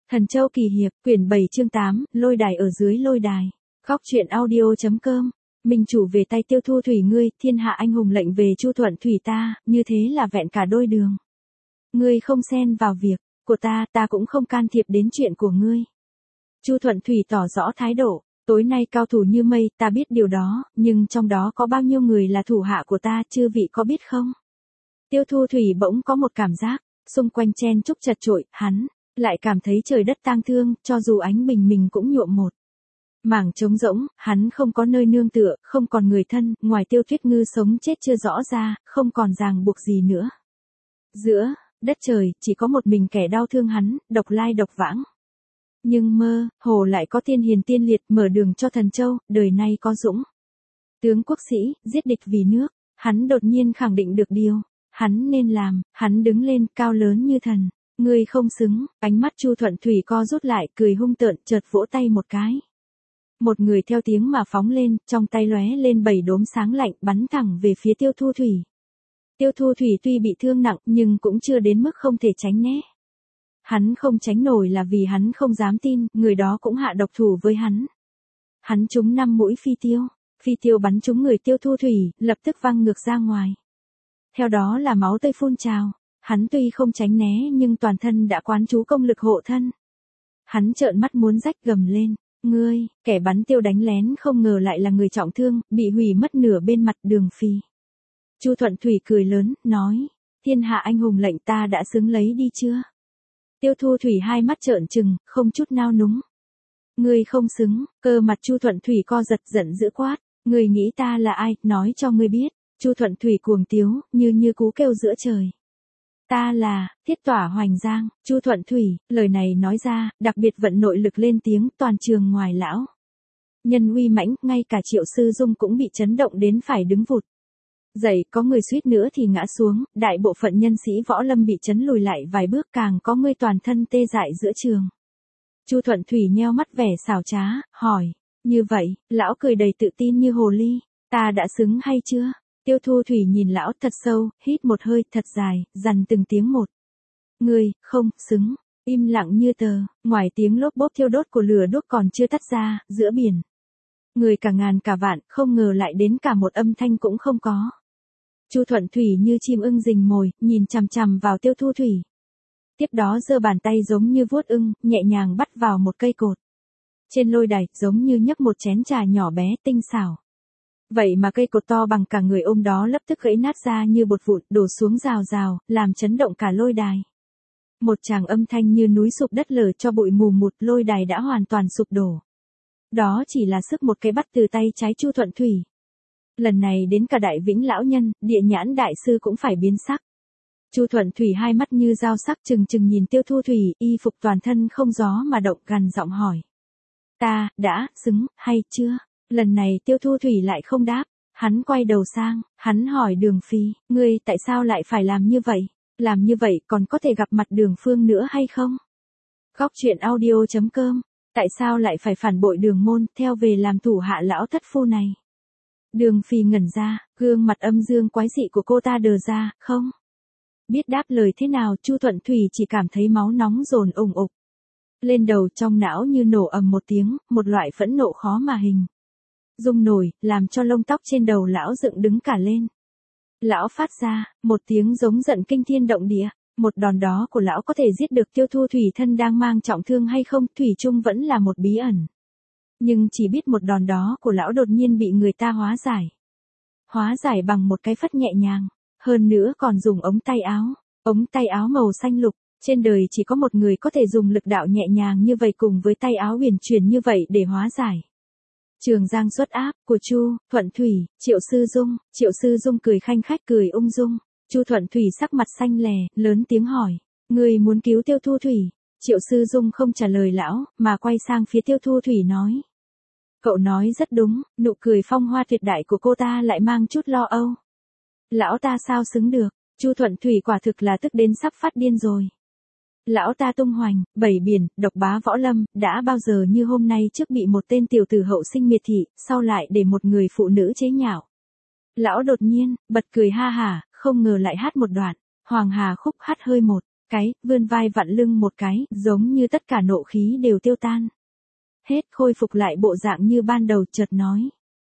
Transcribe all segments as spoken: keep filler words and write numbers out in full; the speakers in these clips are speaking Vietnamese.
Thần Châu Kỳ Hiệp, quyển bảy chương tám, lôi đài ở dưới lôi đài. Góc truyện audio.com. Minh chủ về tay Tiêu Thu Thủy ngươi, thiên hạ anh hùng lệnh về Chu Thuận Thủy ta, như thế là vẹn cả đôi đường. Ngươi không xen vào việc của ta, ta cũng không can thiệp đến chuyện của ngươi. Chu Thuận Thủy tỏ rõ thái độ, tối nay cao thủ như mây, ta biết điều đó, nhưng trong đó có bao nhiêu người là thủ hạ của ta, chư vị có biết không? Tiêu Thu Thủy bỗng có một cảm giác, xung quanh chen chúc chật chội, hắn lại cảm thấy trời đất tang thương, cho dù ánh bình mình cũng nhuộm một mảng trống rỗng, hắn không có nơi nương tựa, không còn người thân, ngoài Tiêu Tuyết Ngư sống chết chưa rõ ra, không còn ràng buộc gì nữa. Giữa đất trời, chỉ có một mình kẻ đau thương hắn, độc lai độc vãng. Nhưng mơ, hồ lại có tiên hiền tiên liệt mở đường cho Thần Châu, đời nay có dũng tướng quốc sĩ, giết địch vì nước, hắn đột nhiên khẳng định được điều hắn nên làm, hắn đứng lên cao lớn như thần. Ngươi không xứng, ánh mắt Chu Thuận Thủy co rút lại, cười hung tợn, chợt vỗ tay một cái. Một người theo tiếng mà phóng lên, trong tay lóe lên bảy đốm sáng lạnh, bắn thẳng về phía Tiêu Thu Thủy. Tiêu Thu Thủy tuy bị thương nặng, nhưng cũng chưa đến mức không thể tránh né. Hắn không tránh nổi là vì hắn không dám tin, người đó cũng hạ độc thủ với hắn. Hắn trúng năm mũi phi tiêu, phi tiêu bắn trúng người Tiêu Thu Thủy, lập tức văng ngược ra ngoài. Theo đó là máu tươi phun trào. Hắn tuy không tránh né nhưng toàn thân đã quán trú công lực hộ thân. Hắn trợn mắt muốn rách gầm lên, ngươi, kẻ bắn tiêu đánh lén không ngờ lại là người trọng thương, bị hủy mất nửa bên mặt Đường Phi. Chu Thuận Thủy cười lớn, nói, thiên hạ anh hùng lệnh ta đã xứng lấy đi chưa? Tiêu Thu Thủy hai mắt trợn trừng, không chút nao núng. Ngươi không xứng, cơ mặt Chu Thuận Thủy co giật giận dữ quát, ngươi nghĩ ta là ai, nói cho ngươi biết. Chu Thuận Thủy cuồng tiếu, như như cú kêu giữa trời. Ta là, Thiết Tỏa Hoành Giang, Chu Thuận Thủy, lời này nói ra, đặc biệt vận nội lực lên tiếng toàn trường ngoài lão. Nhân uy mãnh, ngay cả Triệu Sư Dung cũng bị chấn động đến phải đứng vụt. Dậy, có người suýt nữa thì ngã xuống, đại bộ phận nhân sĩ võ lâm bị chấn lùi lại vài bước, càng có người toàn thân tê dại giữa trường. Chu Thuận Thủy nheo mắt vẻ xảo trá, hỏi, như vậy, lão cười đầy tự tin như hồ ly, ta đã xứng hay chưa? Tiêu Thu Thủy nhìn lão thật sâu, hít một hơi thật dài, dằn từng tiếng một. Ngươi, không, xứng, im lặng như tờ, ngoài tiếng lốp bốp thiêu đốt của lửa đuốc còn chưa tắt ra, giữa biển. Người cả ngàn cả vạn, không ngờ lại đến cả một âm thanh cũng không có. Chu Thuận Thủy như chim ưng rình mồi, nhìn chằm chằm vào Tiêu Thu Thủy. Tiếp đó giơ bàn tay giống như vuốt ưng, nhẹ nhàng bắt vào một cây cột. Trên lôi đài, giống như nhấc một chén trà nhỏ bé tinh xảo. Vậy mà cây cột to bằng cả người ôm đó lập tức gãy nát ra như bột vụn, đổ xuống rào rào, làm chấn động cả lôi đài. Một tràng âm thanh như núi sụp đất lở cho bụi mù mụt, lôi đài đã hoàn toàn sụp đổ. Đó chỉ là sức một cái bắt từ tay trái Chu Thuận Thủy. Lần này đến cả Đại Vĩnh lão nhân, Địa Nhãn đại sư cũng phải biến sắc. Chu Thuận Thủy hai mắt như dao sắc trừng trừng nhìn Tiêu Thu Thủy, y phục toàn thân không gió mà động, gằn giọng hỏi. Ta, đã, xứng, hay chưa? Lần này Tiêu Thu Thủy lại không đáp, hắn quay đầu sang, hắn hỏi Đường Phi, ngươi tại sao lại phải làm như vậy? Làm như vậy còn có thể gặp mặt Đường Phương nữa hay không? Góc truyện audio.com, tại sao lại phải phản bội Đường môn, theo về làm thủ hạ lão thất phu này? Đường Phi ngẩn ra, gương mặt âm dương quái dị của cô ta đờ ra, không biết đáp lời thế nào. Chu Thuận Thủy chỉ cảm thấy máu nóng dồn ùng ục lên đầu, trong não như nổ ầm một tiếng, một loại phẫn nộ khó mà hình dung nổi, làm cho lông tóc trên đầu lão dựng đứng cả lên. Lão phát ra một tiếng giống giận kinh thiên động địa, một đòn đó của lão có thể giết được Tiêu Thu Thủy thân đang mang trọng thương hay không, thủy chung vẫn là một bí ẩn. Nhưng chỉ biết một đòn đó của lão đột nhiên bị người ta hóa giải. Hóa giải bằng một cái phất nhẹ nhàng, hơn nữa còn dùng ống tay áo, ống tay áo màu xanh lục. Trên đời chỉ có một người có thể dùng lực đạo nhẹ nhàng như vậy cùng với tay áo huyền chuyển như vậy để hóa giải. Trường Giang xuất áp của Chu Thuận Thủy, Triệu Sư Dung, Triệu Sư Dung cười khanh khách cười ung dung. Chu Thuận Thủy sắc mặt xanh lè, lớn tiếng hỏi, ngươi muốn cứu Tiêu Thu Thủy? Triệu Sư Dung không trả lời lão, mà quay sang phía Tiêu Thu Thủy nói. Cậu nói rất đúng, nụ cười phong hoa tuyệt đại của cô ta lại mang chút lo âu. Lão ta sao xứng được? Chu Thuận Thủy quả thực là tức đến sắp phát điên rồi. Lão ta tung hoành, bảy biển, độc bá võ lâm, đã bao giờ như hôm nay trước bị một tên tiểu tử hậu sinh miệt thị, sau lại để một người phụ nữ chế nhạo. Lão đột nhiên, bật cười ha hả, không ngờ lại hát một đoạn, Hoàng Hà khúc hát hơi một. cái, vươn vai vặn lưng một cái, giống như tất cả nộ khí đều tiêu tan. Hết, khôi phục lại bộ dạng như ban đầu, chợt nói.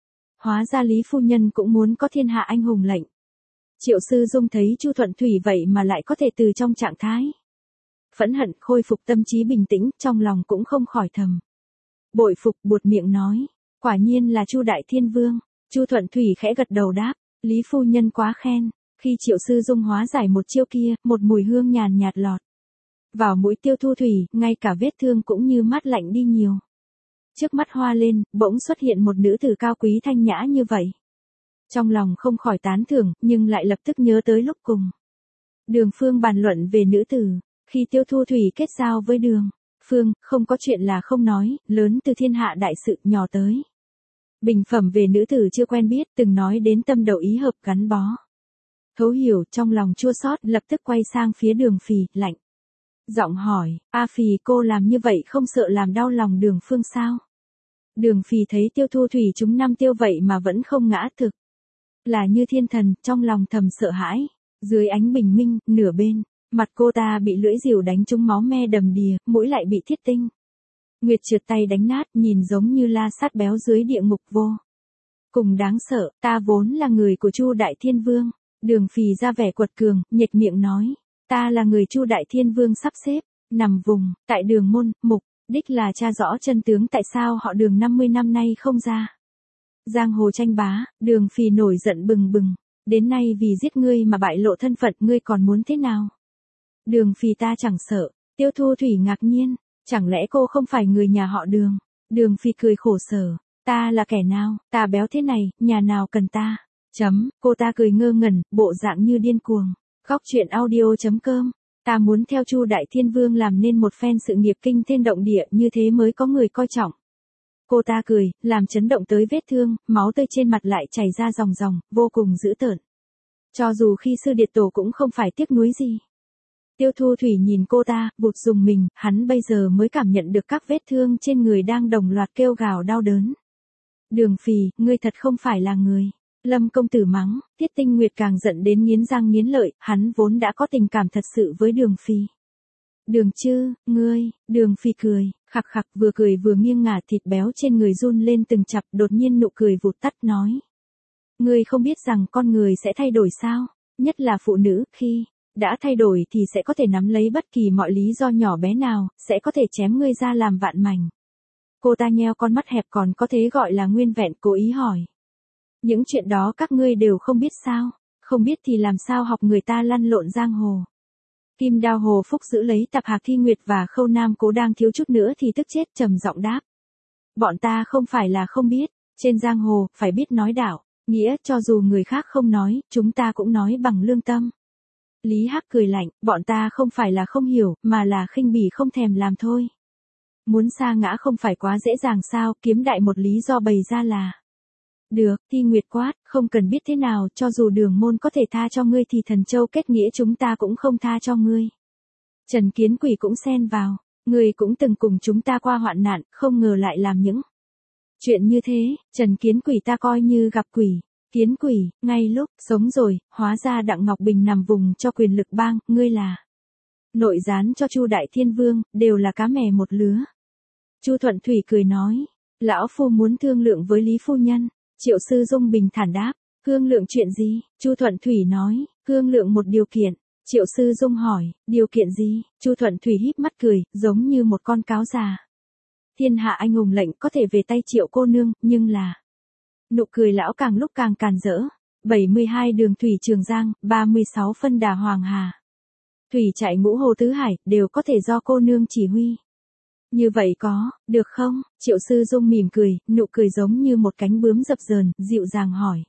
Hóa ra Lý phu nhân cũng muốn có thiên hạ anh hùng lệnh. Triệu Sư Dung thấy Chu Thuận Thủy vậy mà lại có thể từ trong trạng thái phẫn hận khôi phục tâm trí bình tĩnh, trong lòng cũng không khỏi thầm bội phục, buột miệng nói, quả nhiên là Chu Đại Thiên Vương. Chu Thuận Thủy khẽ gật đầu đáp, Lý phu nhân quá khen. Khi Triệu Sư Dung hóa giải một chiêu kia, một mùi hương nhàn nhạt lọt vào mũi Tiêu Thu Thủy, ngay cả vết thương cũng như mát lạnh đi nhiều. Trước mắt hoa lên, bỗng xuất hiện một nữ tử cao quý thanh nhã như vậy. Trong lòng không khỏi tán thưởng, nhưng lại lập tức nhớ tới lúc cùng Đường Phương bàn luận về nữ tử. Khi Tiêu Thu Thủy kết giao với Đường Phương, không có chuyện là không nói, lớn từ thiên hạ đại sự, nhỏ tới bình phẩm về nữ tử chưa quen biết, từng nói đến tâm đầu ý hợp, gắn bó. Thấu hiểu, trong lòng chua xót, lập tức quay sang phía Đường Phì, lạnh giọng hỏi, A Phì, cô làm như vậy không sợ làm đau lòng Đường Phương sao? Đường Phì thấy Tiêu Thu Thủy trúng năm tiêu vậy mà vẫn không ngã, thực là như thiên thần, trong lòng thầm sợ hãi. Dưới ánh bình minh, nửa bên mặt cô ta bị lưỡi rìu đánh trúng, máu me đầm đìa, mũi lại bị thiết tinh nguyệt trượt tay đánh nát, nhìn giống như la sát béo dưới địa ngục vô cùng đáng sợ. Ta vốn là người của Chu Đại Thiên Vương. Đường Phì ra vẻ quật cường, nhếch miệng nói, ta là người Chu Đại Thiên Vương sắp xếp nằm vùng tại Đường môn, mục đích là tra rõ chân tướng tại sao họ Đường năm mươi năm nay không ra giang hồ tranh bá. Đường Phì nổi giận bừng bừng, đến nay vì giết ngươi mà bại lộ thân phận, ngươi còn muốn thế nào? Đường Phì, ta chẳng sợ. Tiêu Thu Thủy ngạc nhiên, chẳng lẽ cô không phải người nhà họ Đường? Đường Phì cười khổ sở, ta là kẻ nào, ta béo thế này, nhà nào cần ta? Chấm, cô ta cười ngơ ngẩn, bộ dạng như điên cuồng. Góc truyện audio chấm com, ta muốn theo Chu Đại Thiên Vương làm nên một phen sự nghiệp kinh thiên động địa, như thế mới có người coi trọng. Cô ta cười, làm chấn động tới vết thương, máu tươi trên mặt lại chảy ra ròng ròng, vô cùng dữ tợn. Cho dù khi sư điệt tổ cũng không phải tiếc nuối gì. Tiêu Thu Thủy nhìn cô ta, vụt dùng mình, hắn bây giờ mới cảm nhận được các vết thương trên người đang đồng loạt kêu gào đau đớn. Đường Phì, ngươi thật không phải là người. Lâm công tử mắng, Tiết Tinh Nguyệt càng giận đến nghiến răng nghiến lợi, hắn vốn đã có tình cảm thật sự với Đường Phì. Đường Chư, ngươi, Đường Phì cười, khặc khặc, vừa cười vừa nghiêng ngả, thịt béo trên người run lên từng chập, đột nhiên nụ cười vụt tắt, nói. Ngươi không biết rằng con người sẽ thay đổi sao? Nhất là phụ nữ, khi đã thay đổi thì sẽ có thể nắm lấy bất kỳ mọi lý do nhỏ bé nào, sẽ có thể chém ngươi ra làm vạn mảnh. Cô ta nheo con mắt hẹp, còn có thế gọi là nguyên vẹn, cố ý hỏi. Những chuyện đó các ngươi đều không biết sao? Không biết thì làm sao học người ta lăn lộn giang hồ? Kim Đao Hồ Phúc giữ lấy Tạp Hạc Thi Nguyệt và Khâu Nam Cố đang thiếu chút nữa thì tức chết, trầm giọng đáp. Bọn ta không phải là không biết, trên giang hồ, phải biết nói đạo, nghĩa, cho dù người khác không nói, chúng ta cũng nói bằng lương tâm. Lý Hắc cười lạnh, bọn ta không phải là không hiểu, mà là khinh bỉ không thèm làm thôi. Muốn sa ngã không phải quá dễ dàng sao, kiếm đại một lý do bày ra là. Được, Thi Nguyệt quát, không cần biết thế nào, cho dù Đường môn có thể tha cho ngươi thì Thần Châu kết nghĩa chúng ta cũng không tha cho ngươi. Trần Kiến Quỷ cũng xen vào, ngươi cũng từng cùng chúng ta qua hoạn nạn, không ngờ lại làm những chuyện như thế. Trần Kiến Quỷ, ta coi như gặp quỷ. Kiến Quỷ, ngay lúc sống rồi, hóa ra Đặng Ngọc Bình nằm vùng cho quyền lực bang, ngươi là nội gián cho Chu Đại Thiên Vương, đều là cá mè một lứa. Chu Thuận Thủy cười nói, lão phu muốn thương lượng với Lý phu nhân. Triệu Sư Dung bình thản đáp, thương lượng chuyện gì? Chu Thuận Thủy nói, thương lượng một điều kiện. Triệu Sư Dung hỏi, điều kiện gì? Chu Thuận Thủy híp mắt cười, giống như một con cáo già. Thiên hạ anh hùng lệnh có thể về tay Triệu cô nương, nhưng là... Nụ cười lão càng lúc càng càn rỡ. bảy mươi hai đường thủy Trường Giang, ba mươi sáu phân đà Hoàng Hà. Thủy chạy ngũ hồ tứ hải, đều có thể do cô nương chỉ huy. Như vậy có, được không? Triệu Sư Dung mỉm cười, nụ cười giống như một cánh bướm dập dờn, dịu dàng hỏi.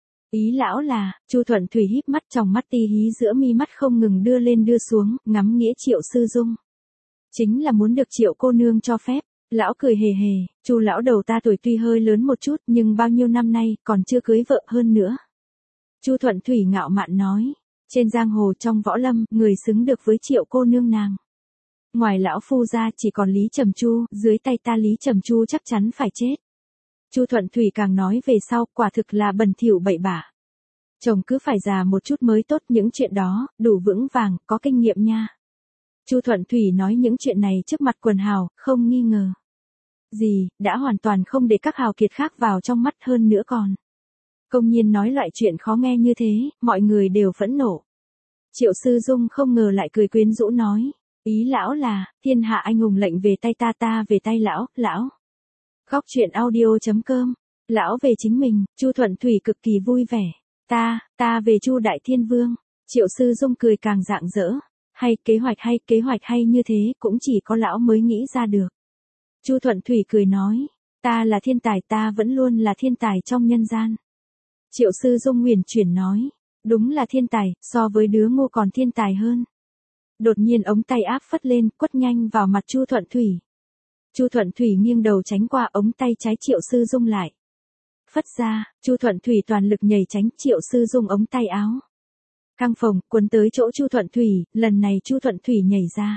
Ý lão là, Chu Thuận Thủy híp mắt, trong mắt ti hí giữa mi mắt không ngừng đưa lên đưa xuống, ngắm nghĩa Triệu Sư Dung. Chính là muốn được Triệu cô nương cho phép. Lão cười hề hề, Chu lão đầu ta tuổi tuy hơi lớn một chút, nhưng bao nhiêu năm nay, còn chưa cưới vợ hơn nữa. Chu Thuận Thủy ngạo mạn nói, trên giang hồ trong võ lâm, người xứng được với Triệu cô nương nàng. Ngoài lão phu ra chỉ còn Lý Trầm Chu, dưới tay ta Lý Trầm Chu chắc chắn phải chết. Chu Thuận Thủy càng nói về sau, quả thực là bẩn thỉu bậy bạ. Chồng cứ phải già một chút mới tốt, những chuyện đó, đủ vững vàng, có kinh nghiệm nha. Chu Thuận Thủy nói những chuyện này trước mặt quần hào, không nghi ngờ gì, đã hoàn toàn không để các hào kiệt khác vào trong mắt, hơn nữa còn công nhiên nói loại chuyện khó nghe như thế, mọi người đều phẫn nộ. Triệu Sư Dung không ngờ lại cười quyến rũ nói, ý lão là, thiên hạ anh hùng lệnh về tay ta, ta về tay lão, lão. Góc truyện audio chấm com, lão về chính mình. Chu Thuận Thủy cực kỳ vui vẻ, ta, ta về Chu Đại Thiên Vương. Triệu Sư Dung cười càng rạng rỡ, hay, kế hoạch hay, kế hoạch hay như thế cũng chỉ có lão mới nghĩ ra được. Chu Thuận Thủy cười nói, ta là thiên tài, ta vẫn luôn là thiên tài trong nhân gian. Triệu Sư Dung huyền chuyển nói, đúng là thiên tài, so với đứa ngu còn thiên tài hơn. Đột nhiên ống tay áp phất lên, quất nhanh vào mặt Chu Thuận Thủy. Chu Thuận Thủy nghiêng đầu tránh qua, ống tay trái Triệu Sư Dung lại phất ra, Chu Thuận Thủy toàn lực nhảy tránh, Triệu Sư Dung ống tay áo căng phồng, cuốn tới chỗ Chu Thuận Thủy, lần này Chu Thuận Thủy nhảy ra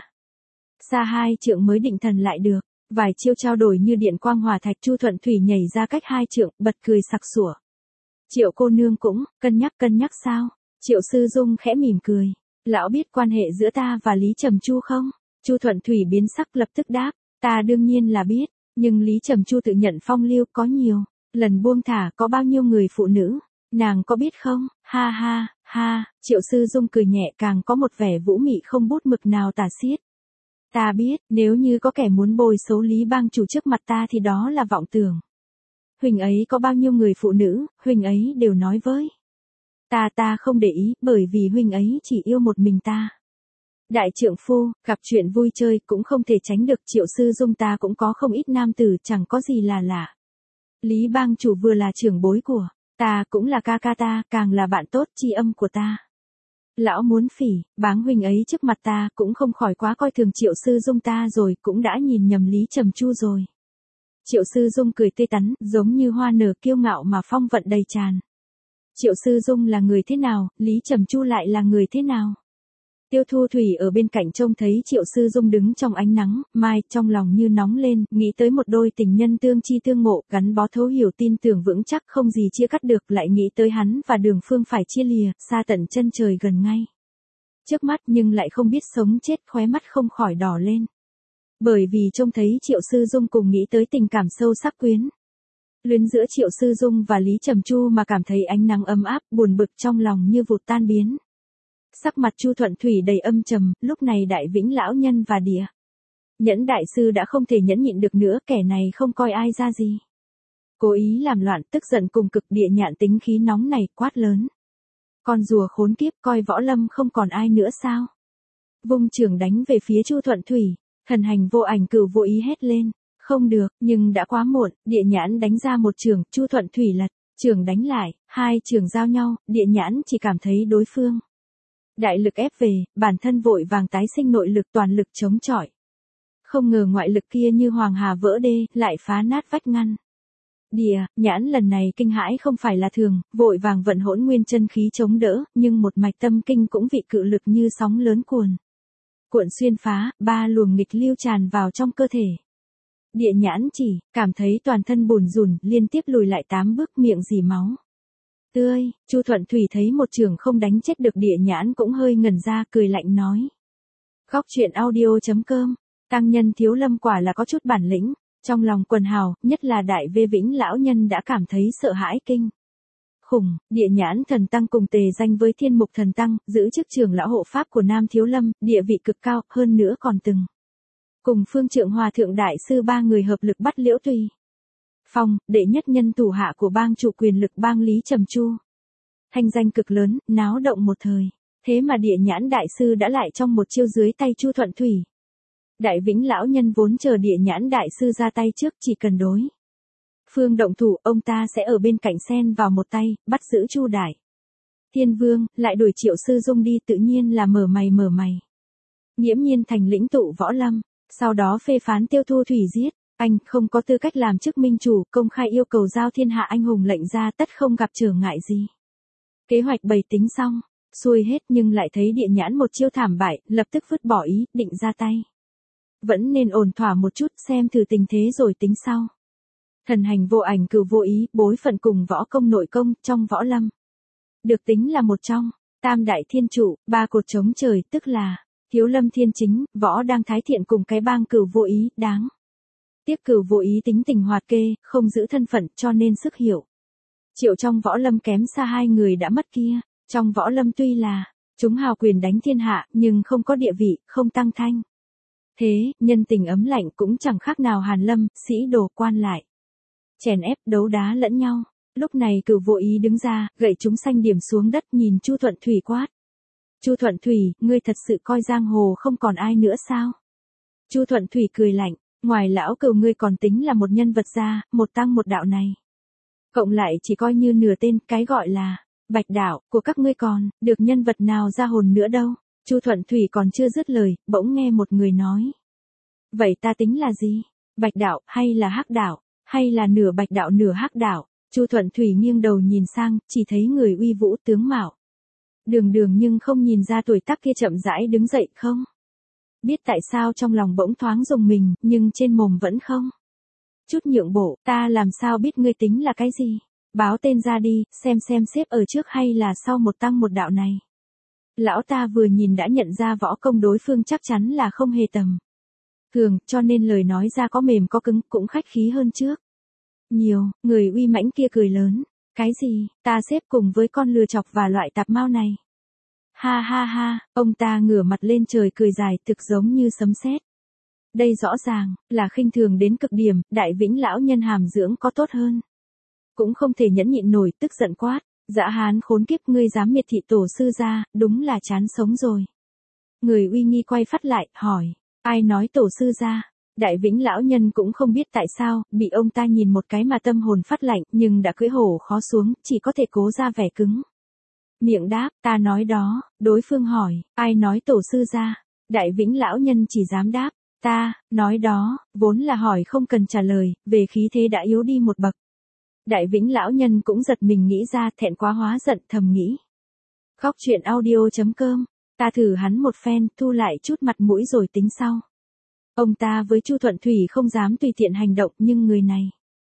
xa hai trượng mới định thần lại được, vài chiêu trao đổi như điện quang hỏa thạch, Chu Thuận Thủy nhảy ra cách hai trượng, bật cười sặc sủa. Triệu cô nương cũng, cân nhắc cân nhắc sao? Triệu Sư Dung khẽ mỉm cười, lão biết quan hệ giữa ta và Lý Trầm Chu không? Chu Thuận Thủy biến sắc lập tức đáp, ta đương nhiên là biết, nhưng Lý Trầm Chu tự nhận phong lưu có nhiều lần buông thả, có bao nhiêu người phụ nữ, nàng có biết không? Ha ha, ha, Triệu Sư Dung cười nhẹ, càng có một vẻ vũ mị không bút mực nào tả xiết. Ta biết, nếu như có kẻ muốn bôi xấu Lý bang chủ trước mặt ta thì đó là vọng tưởng. Huỳnh ấy có bao nhiêu người phụ nữ, Huỳnh ấy đều nói với ta, ta không để ý, bởi vì Huỳnh ấy chỉ yêu một mình ta. Đại trượng phu, gặp chuyện vui chơi cũng không thể tránh được. Triệu Sư Dung, ta cũng có không ít nam tử, chẳng có gì là lạ. Lý bang chủ vừa là trưởng bối của ta, cũng là ca ca ta, càng là bạn tốt tri âm của ta. Lão muốn phỉ báng Huỳnh ấy trước mặt ta, cũng không khỏi quá coi thường Triệu Sư Dung ta rồi, cũng đã nhìn nhầm Lý Trầm Chu rồi. Triệu Sư Dung cười tươi tắn, giống như hoa nở kiêu ngạo mà phong vận đầy tràn. Triệu Sư Dung là người thế nào, Lý Trầm Chu lại là người thế nào? Tiêu Thu Thủy ở bên cạnh trông thấy Triệu Sư Dung đứng trong ánh nắng, mai, trong lòng như nóng lên, nghĩ tới một đôi tình nhân tương chi tương ngộ, gắn bó thấu hiểu, tin tưởng vững chắc, không gì chia cắt được, lại nghĩ tới hắn và Đường Phương phải chia lìa, xa tận chân trời gần ngay trước mắt, nhưng lại không biết sống chết, khóe mắt không khỏi đỏ lên. Bởi vì trông thấy Triệu Sư Dung cùng nghĩ tới tình cảm sâu sắc quyến luyến giữa Triệu Sư Dung và Lý Trầm Chu mà cảm thấy ánh nắng ấm áp, buồn bực trong lòng như vụt tan biến. Sắc mặt Chu Thuận Thủy đầy âm trầm, lúc này Đại Vĩnh lão nhân và Địa Nhẫn đại sư đã không thể nhẫn nhịn được nữa, kẻ này không coi ai ra gì, cố ý làm loạn, tức giận cùng cực. Địa Nhạn tính khí nóng này, quát lớn, con rùa khốn kiếp, coi võ lâm không còn ai nữa sao? Vung chưởng đánh về phía Chu Thuận Thủy. Thần hành vô ảnh cửu vô ý hét lên, không được, nhưng đã quá muộn. Địa Nhãn đánh ra một chưởng, Chu Thuận Thủy lật chưởng đánh lại, hai chưởng giao nhau, Địa Nhãn chỉ cảm thấy đối phương đại lực ép về, bản thân vội vàng tái sinh nội lực, toàn lực chống chọi. Không ngờ ngoại lực kia như hoàng hà vỡ đê, lại phá nát vách ngăn. Địa Nhãn lần này kinh hãi không phải là thường, vội vàng vận hỗn nguyên chân khí chống đỡ, nhưng một mạch tâm kinh cũng bị cự lực như sóng lớn cuồn cuộn xuyên phá, ba luồng nghịch lưu tràn vào trong cơ thể. Địa Nhãn chỉ cảm thấy toàn thân bùn rùn, liên tiếp lùi lại tám bước, miệng rỉ máu tươi. Chu Thuận Thủy thấy một chưởng không đánh chết được Địa Nhãn cũng hơi ngẩn ra, cười lạnh nói. Góc truyện audio chấm com, tăng nhân Thiếu Lâm quả là có chút bản lĩnh. Trong lòng quần hào, nhất là Đại Vê Vĩnh lão nhân đã cảm thấy sợ hãi kinh khủng. Địa Nhãn thần tăng cùng tề danh với Thiên Mục thần tăng, giữ chức trưởng lão hộ pháp của Nam Thiếu Lâm, địa vị cực cao, hơn nữa còn từng cùng Phương Trượng Hòa thượng đại sư ba người hợp lực bắt Liễu Tùy Phong, đệ nhất nhân thủ hạ của bang chủ quyền lực bang Lý Trầm Chu. Thanh danh cực lớn, náo động một thời. Thế mà Địa Nhãn đại sư đã lại trong một chiêu dưới tay Chu Thuận Thủy. Đại Vĩnh lão nhân vốn chờ Địa Nhãn đại sư ra tay trước, chỉ cần đối phương động thủ, ông ta sẽ ở bên cạnh xen vào một tay, bắt giữ Chu Đại Thiên Vương, lại đuổi Triệu Sư Dung đi, tự nhiên là mở mày mở mày. Nghiễm nhiên thành lĩnh tụ võ lâm, sau đó phê phán Tiêu Thu Thủy giết, anh không có tư cách làm chức minh chủ, công khai yêu cầu giao thiên hạ anh hùng lệnh ra, tất không gặp trở ngại gì. Kế hoạch bày tính xong, xuôi hết, nhưng lại thấy Địa Nhãn một chiêu thảm bại, lập tức vứt bỏ ý, định ra tay. Vẫn nên ổn thỏa một chút, xem thử tình thế rồi tính sau. Thần hành vô ảnh cửu vô ý, bối phận cùng võ công nội công, trong võ lâm được tính là một trong tam đại thiên trụ, ba cột chống trời, tức là Thiếu Lâm Thiên Chính, võ đang thái thiện cùng cái bang Cửu Vô Ý, đáng tiếc Cửu Vô Ý tính tình hoạt kê, không giữ thân phận cho nên sức hiểu. Triệu trong võ lâm kém xa hai người đã mất kia, trong võ lâm tuy là chúng hào quyền đánh thiên hạ nhưng không có địa vị, không tăng thanh. Thế, nhân tình ấm lạnh cũng chẳng khác nào Hàn Lâm, sĩ đồ quan lại. Chèn ép đấu đá lẫn nhau. Lúc này Cửu Vô Ý đứng ra, gậy chúng xanh điểm xuống đất nhìn Chu Thuận Thủy quát. Chu Thuận Thủy, ngươi thật sự coi giang hồ không còn ai nữa sao? Chu Thuận Thủy cười lạnh, ngoài lão Cửu ngươi còn tính là một nhân vật ra, một tăng một đạo này. Cộng lại chỉ coi như nửa tên, cái gọi là bạch đạo của các ngươi còn được nhân vật nào ra hồn nữa đâu. Chu Thuận Thủy còn chưa dứt lời, bỗng nghe một người nói. Vậy ta tính là gì? Bạch đạo, hay là hắc đạo, hay là nửa bạch đạo nửa hắc đạo? Chu Thuận Thủy nghiêng đầu nhìn sang, chỉ thấy người uy vũ tướng mạo. Đường đường nhưng không nhìn ra tuổi tác kia chậm rãi đứng dậy không? Biết tại sao trong lòng bỗng thoáng rùng mình, nhưng trên mồm vẫn không. Chút nhượng bộ, ta làm sao biết ngươi tính là cái gì? Báo tên ra đi, xem xem xếp ở trước hay là sau một tăng một đạo này. Lão ta vừa nhìn đã nhận ra võ công đối phương chắc chắn là không hề tầm thường, cho nên lời nói ra có mềm có cứng, cũng khách khí hơn trước. Nhiều, người uy mãnh kia cười lớn. Cái gì, ta xếp cùng với con lừa chọc và loại tạp mao này. Ha ha ha, ông ta ngửa mặt lên trời cười dài thực giống như sấm sét. Đây rõ ràng, là khinh thường đến cực điểm, Đại Vĩnh lão nhân hàm dưỡng có tốt hơn. Cũng không thể nhẫn nhịn nổi, tức giận quát. Dã hán khốn kiếp, ngươi dám miệt thị tổ sư ra, đúng là chán sống rồi. Người uy nghi quay phát lại, hỏi, ai nói tổ sư ra? Đại Vĩnh lão nhân cũng không biết tại sao, bị ông ta nhìn một cái mà tâm hồn phát lạnh, nhưng đã cưỡi hổ khó xuống, chỉ có thể cố ra vẻ cứng. Miệng đáp, ta nói đó. Đối phương hỏi, ai nói tổ sư ra? Đại Vĩnh lão nhân chỉ dám đáp, ta, nói đó, vốn là hỏi không cần trả lời, về khí thế đã yếu đi một bậc. Đại Vĩnh lão nhân cũng giật mình nghĩ ra, thẹn quá hóa giận, thầm nghĩ. Khóc chuyện audio chấm com, ta thử hắn một phen, thu lại chút mặt mũi rồi tính sau. Ông ta với Chu Thuận Thủy không dám tùy tiện hành động, nhưng người này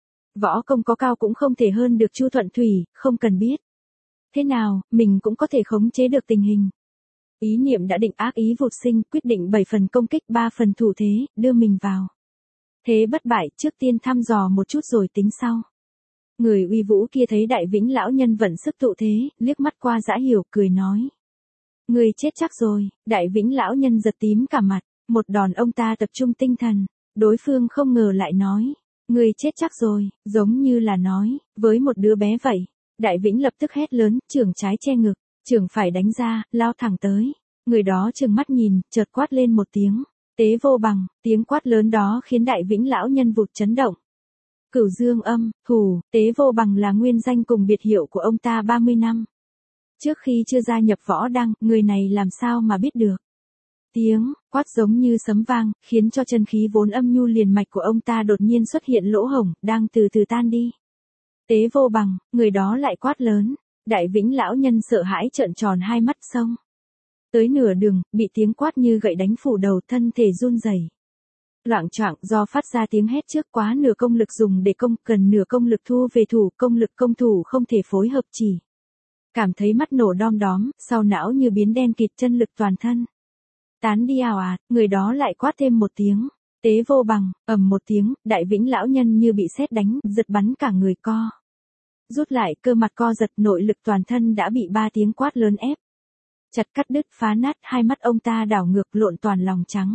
võ công có cao cũng không thể hơn được Chu Thuận Thủy, không cần biết. Thế nào, mình cũng có thể khống chế được tình hình. Ý niệm đã định, ác ý vụt sinh, quyết định bảy phần công kích ba phần thủ thế, đưa mình vào thế bất bại, trước tiên thăm dò một chút rồi tính sau. Người uy vũ kia thấy Đại Vĩnh lão nhân vận sức tụ thế, liếc mắt qua dã hiểu, cười nói. Người chết chắc rồi. Đại Vĩnh lão nhân giật tím cả mặt, một đòn ông ta tập trung tinh thần, đối phương không ngờ lại nói. Người chết chắc rồi, giống như là nói, với một đứa bé vậy. Đại Vĩnh lập tức hét lớn, chưởng trái che ngực, chưởng phải đánh ra, lao thẳng tới. Người đó trừng mắt nhìn, chợt quát lên một tiếng. Tế vô bằng, tiếng quát lớn đó khiến Đại Vĩnh lão nhân vụt chấn động. Cửu Dương âm, thủ, Tế vô bằng là nguyên danh cùng biệt hiệu của ông ta ba mươi năm. Trước khi chưa gia nhập võ đăng, người này làm sao mà biết được. Tiếng quát giống như sấm vang, khiến cho chân khí vốn âm nhu liền mạch của ông ta đột nhiên xuất hiện lỗ hổng, đang từ từ tan đi. Tế vô bằng, người đó lại quát lớn. Đại Vĩnh lão nhân sợ hãi trợn tròn hai mắt sông. Tới nửa đường, bị tiếng quát như gậy đánh phủ đầu, thân thể run rẩy. Loạng choạng do phát ra tiếng hét trước, quá nửa công lực dùng để công, cần nửa công lực thu về thủ, công lực công thủ không thể phối hợp, chỉ cảm thấy mắt nổ đom đóm, sau não như biến đen kịt, chân lực toàn thân tán đi ào ạt. Người đó lại quát thêm một tiếng. Tế vô bằng, ầm một tiếng, Đại Vĩnh lão nhân như bị sét đánh, giật bắn cả người co rút lại, cơ mặt co giật, nội lực toàn thân đã bị ba tiếng quát lớn ép chặt, cắt đứt, phá nát. Hai mắt ông ta đảo ngược, lộn toàn lòng trắng.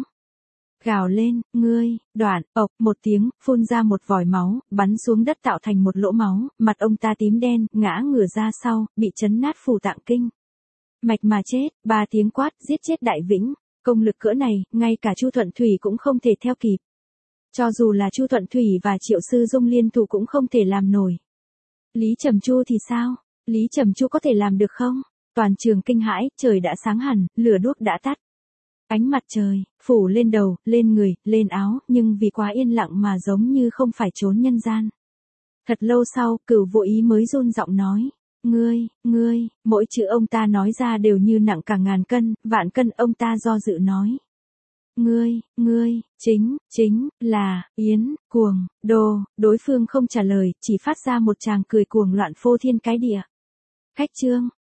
Gào lên, ngươi, đoạn, ộc, một tiếng, phun ra một vòi máu, bắn xuống đất tạo thành một lỗ máu, mặt ông ta tím đen, ngã ngửa ra sau, bị chấn nát phủ tạng kinh mạch mà chết. Ba tiếng quát, giết chết Đại Vĩnh. Công lực cỡ này, ngay cả Chu Thuận Thủy cũng không thể theo kịp. Cho dù là Chu Thuận Thủy và Triệu Sư Dung liên thủ cũng không thể làm nổi. Lý Trầm Chu thì sao? Lý Trầm Chu có thể làm được không? Toàn trường kinh hãi, trời đã sáng hẳn, lửa đuốc đã tắt. Ánh mặt trời, phủ lên đầu, lên người, lên áo, nhưng vì quá yên lặng mà giống như không phải trốn nhân gian. Thật lâu sau, Cửu Vô Ý mới run giọng nói. Ngươi, ngươi, mỗi chữ ông ta nói ra đều như nặng cả ngàn cân, vạn cân. Ông ta do dự nói. Ngươi, ngươi, chính, chính, là, Yến, Cuồng, Đô. Đối phương không trả lời, chỉ phát ra một tràng cười cuồng loạn phô thiên cái địa. Khách trương,